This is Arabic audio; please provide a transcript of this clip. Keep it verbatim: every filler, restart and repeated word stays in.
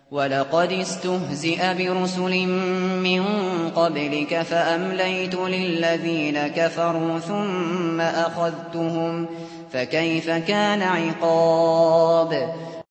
وَلَقَدِ اسْتُهْزِئَ بِرُسُلٍ مِّن قَبْلِكَ فَأَمْلَيْتُ لِلَّذِينَ كَفَرُوا ثُمَّ أَخَذْتُهُمْ ۖ فَكَيْفَ كَانَ عِقَابِ